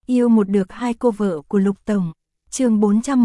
Yêu một được hai cô vợ của Lục Tổng. Chương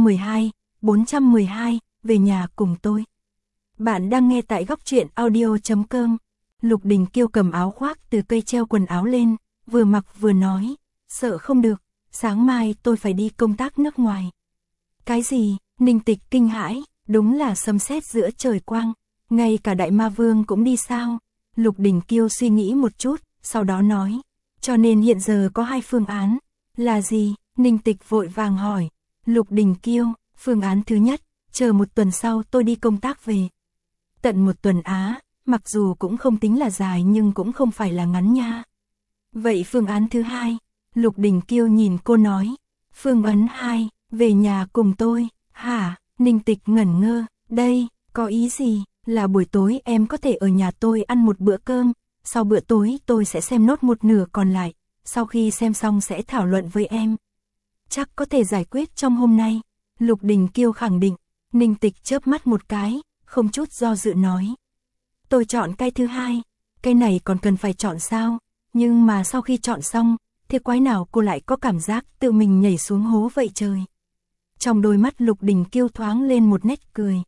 412, về nhà cùng tôi. Bạn đang nghe tại góc truyện audio.com. Lục Đình Kiêu cầm áo khoác từ cây treo quần áo lên, vừa mặc vừa nói, sợ không được, sáng mai tôi phải đi công tác nước ngoài. Cái gì? Ninh Tịch kinh hãi, đúng là sấm sét giữa trời quang, ngay cả Đại Ma Vương cũng đi sao? Lục Đình Kiêu suy nghĩ một chút, sau đó nói, cho nên hiện giờ có hai phương án. Là gì? Ninh Tịch vội vàng hỏi. Lục Đình Kiêu, phương án thứ nhất, chờ một tuần sau tôi đi công tác về. Tận một tuần á, mặc dù cũng không tính là dài nhưng cũng không phải là ngắn nha. Vậy phương án thứ hai? Lục Đình Kiêu nhìn cô nói. Phương án 2, về nhà cùng tôi. Hả? Ninh Tịch ngẩn ngơ. Đây, có ý gì? Là buổi tối em có thể ở nhà tôi ăn một bữa cơm. Sau bữa tối tôi sẽ xem nốt một nửa còn lại. Sau khi xem xong sẽ thảo luận với em. Chắc có thể giải quyết trong hôm nay. Lục Đình Kiêu khẳng định. Ninh Tịch chớp mắt một cái, không chút do dự nói. Tôi chọn cái thứ hai. Cái này còn cần phải chọn sao? Nhưng mà sau khi chọn xong, thì quái nào cô lại có cảm giác tự mình nhảy xuống hố vậy trời. Trong đôi mắt Lục Đình Kiêu thoáng lên một nét cười.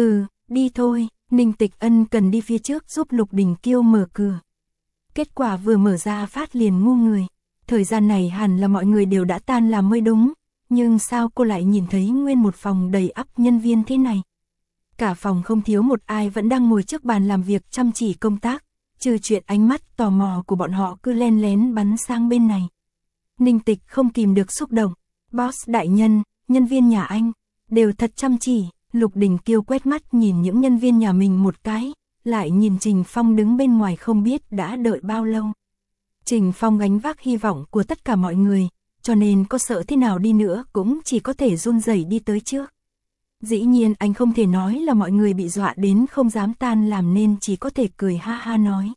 Đi thôi. Ninh Tịch ân cần đi phía trước giúp Lục Đình Kiêu mở cửa. Kết quả vừa mở ra phát liền ngu người. Thời gian này hẳn là mọi người đều đã tan làm mới đúng. Nhưng sao cô lại nhìn thấy nguyên một phòng đầy ắp nhân viên thế này? Cả phòng không thiếu một ai vẫn đang ngồi trước bàn làm việc chăm chỉ công tác. Trừ chuyện ánh mắt tò mò của bọn họ cứ len lén bắn sang bên này. Ninh Tịch không kìm được xúc động. Boss đại nhân, nhân viên nhà anh, đều thật chăm chỉ. Lục Đình Kiêu quét mắt nhìn những nhân viên nhà mình một cái, lại nhìn Trình Phong đứng bên ngoài không biết đã đợi bao lâu. Trình Phong gánh vác hy vọng của tất cả mọi người, cho nên có sợ thế nào đi nữa cũng chỉ có thể run rẩy đi tới trước. Dĩ nhiên anh không thể nói là mọi người bị dọa đến không dám tan làm nên chỉ có thể cười ha ha nói.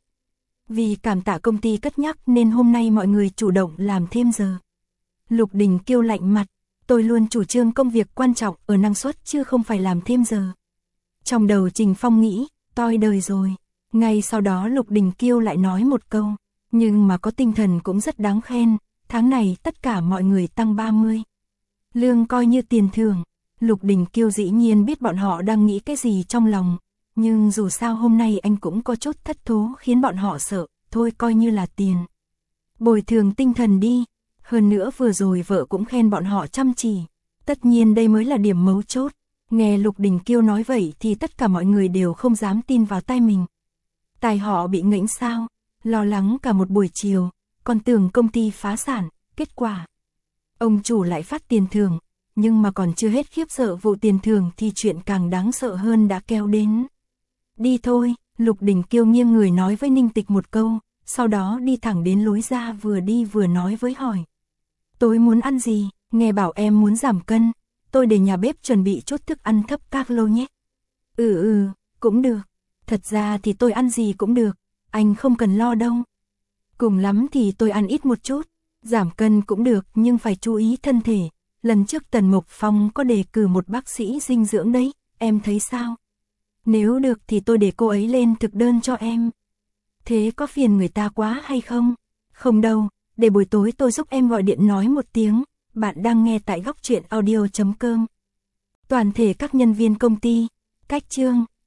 Vì cảm tạ công ty cất nhắc nên hôm nay mọi người chủ động làm thêm giờ. Lục Đình Kiêu lạnh mặt, tôi luôn chủ trương công việc quan trọng ở năng suất chứ không phải làm thêm giờ. Trong đầu Trình Phong nghĩ, toi đời rồi. Ngay sau đó Lục Đình Kiêu lại nói một câu, nhưng mà có tinh thần cũng rất đáng khen, tháng này tất cả mọi người tăng 30. Lương coi như tiền thưởng. Lục Đình Kiêu dĩ nhiên biết bọn họ đang nghĩ cái gì trong lòng, nhưng dù sao hôm nay anh cũng có chút thất thố khiến bọn họ sợ, thôi coi như là tiền. Bồi thường tinh thần đi, hơn nữa vừa rồi vợ cũng khen bọn họ chăm chỉ, tất nhiên đây mới là điểm mấu chốt. Nghe Lục Đình Kiêu nói vậy thì tất cả mọi người đều không dám tin vào tai mình. Tai họ bị nghẽn sao, lo lắng cả một buổi chiều, còn tưởng công ty phá sản, kết quả ông chủ lại phát tiền thưởng. Nhưng mà còn chưa hết khiếp sợ vụ tiền thưởng thì chuyện càng đáng sợ hơn đã kéo đến. Đi thôi, Lục Đình Kiêu nghiêng người nói với Ninh Tịch một câu, sau đó đi thẳng đến lối ra vừa đi vừa nói với hỏi. Tối muốn ăn gì? Nghe bảo em muốn giảm cân, tôi để nhà bếp chuẩn bị chút thức ăn thấp calo nhé. Cũng được. Thật ra thì tôi ăn gì cũng được, anh không cần lo đâu. Cùng lắm thì tôi ăn ít một chút, giảm cân cũng được nhưng phải chú ý thân thể. Lần trước Tần Mục Phong có đề cử một bác sĩ dinh dưỡng đấy, em thấy sao? Nếu được thì tôi để cô ấy lên thực đơn cho em. Thế có phiền người ta quá hay không? Không đâu, để buổi tối tôi giúp em gọi điện nói một tiếng. Bạn đang nghe tại góc truyện audio.com. Toàn thể các nhân viên công ty, cách chương,